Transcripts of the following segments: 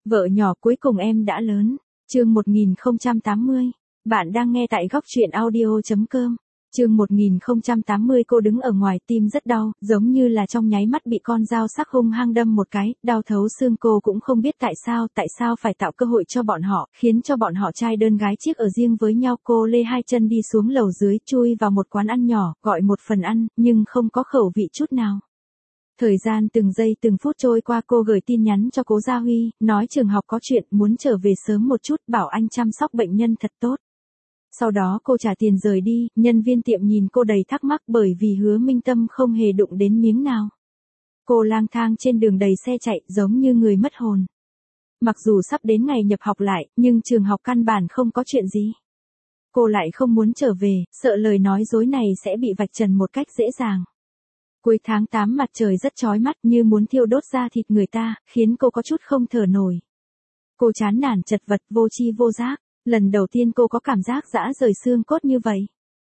Vợ nhỏ cuối cùng em đã lớn. Chương 1080. Bạn đang nghe tại góc truyện audio.com. Chương 1080 cô đứng ở ngoài tim rất đau, giống như là trong nháy mắt bị con dao sắc hung hăng đâm một cái, đau thấu xương. Cô cũng không biết tại sao phải tạo cơ hội cho bọn họ, khiến cho bọn họ trai đơn gái chiếc ở riêng với nhau. Cô lê hai chân đi xuống lầu dưới, chui vào một quán ăn nhỏ, gọi một phần ăn, nhưng không có khẩu vị chút nào. Thời gian từng giây từng phút trôi qua, cô gửi tin nhắn cho Cố Gia Huy, nói trường học có chuyện, muốn trở về sớm một chút, bảo anh chăm sóc bệnh nhân thật tốt. Sau đó cô trả tiền rời đi, nhân viên tiệm nhìn cô đầy thắc mắc bởi vì Hứa Minh Tâm không hề đụng đến miếng nào. Cô lang thang trên đường đầy xe chạy, giống như người mất hồn. Mặc dù sắp đến ngày nhập học lại, nhưng trường học căn bản không có chuyện gì. Cô lại không muốn trở về, sợ lời nói dối này sẽ bị vạch trần một cách dễ dàng. Cuối tháng 8 mặt trời rất chói mắt như muốn thiêu đốt da thịt người ta, khiến cô có chút không thở nổi. Cô chán nản chật vật, vô tri vô giác. Lần đầu tiên cô có cảm giác rã rời xương cốt như vậy.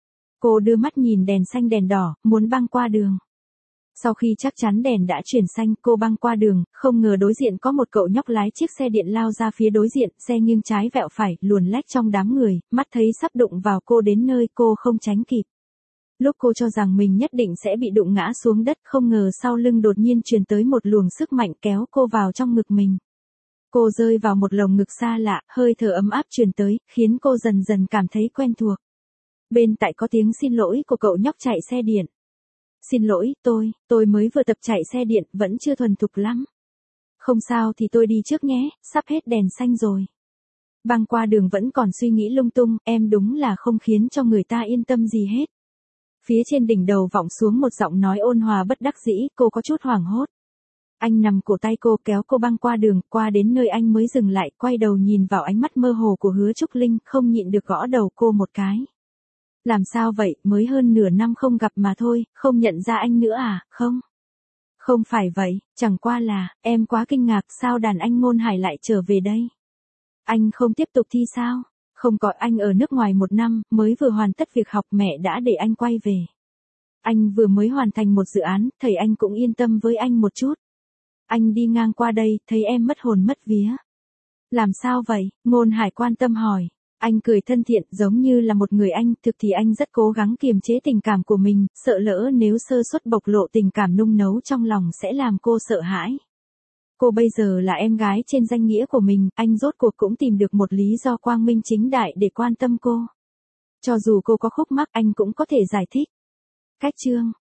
Cô đưa mắt nhìn đèn xanh đèn đỏ, muốn băng qua đường. Sau khi chắc chắn đèn đã chuyển xanh, cô băng qua đường, không ngờ đối diện có một cậu nhóc lái chiếc xe điện lao ra phía đối diện, xe nghiêng trái vẹo phải, luồn lách trong đám người, mắt thấy sắp đụng vào cô đến nơi cô không tránh kịp. Lúc cô cho rằng mình nhất định sẽ bị đụng ngã xuống đất, không ngờ sau lưng đột nhiên truyền tới một luồng sức mạnh kéo cô vào trong ngực mình. Cô rơi vào một lồng ngực xa lạ, hơi thở ấm áp truyền tới, khiến cô dần dần cảm thấy quen thuộc. Bên tai có tiếng xin lỗi của cậu nhóc chạy xe điện. Xin lỗi, tôi mới vừa tập chạy xe điện, vẫn chưa thuần thục lắm. Không sao thì tôi đi trước nhé, sắp hết đèn xanh rồi. Băng qua đường vẫn còn suy nghĩ lung tung, em đúng là không khiến cho người ta yên tâm gì hết. Phía trên đỉnh đầu vọng xuống một giọng nói ôn hòa bất đắc dĩ, cô có chút hoảng hốt. Anh nằm cổ tay cô kéo cô băng qua đường, qua đến nơi anh mới dừng lại, quay đầu nhìn vào ánh mắt mơ hồ của Hứa Trúc Linh, không nhịn được gõ đầu cô một cái. Làm sao vậy, mới hơn nửa năm không gặp mà thôi, không nhận ra anh nữa à, không? Không phải vậy, chẳng qua là, em quá kinh ngạc sao đàn anh Ngôn Hải lại trở về đây. Anh không tiếp tục thi sao? Không có, anh ở nước ngoài 1 năm, mới vừa hoàn tất việc học mẹ đã để anh quay về. Anh vừa mới hoàn thành một dự án, thầy anh cũng yên tâm với anh một chút. Anh đi ngang qua đây, thấy em mất hồn mất vía. Làm sao vậy? Ngôn Hải quan tâm hỏi. Anh cười thân thiện, giống như là một người anh, thực thì anh rất cố gắng kiềm chế tình cảm của mình, sợ lỡ nếu sơ suất bộc lộ tình cảm nung nấu trong lòng sẽ làm cô sợ hãi. Cô bây giờ là em gái trên danh nghĩa của mình, anh rốt cuộc cũng tìm được một lý do quang minh chính đại để quan tâm cô. Cho dù cô có khúc mắc, anh cũng có thể giải thích. Cách chương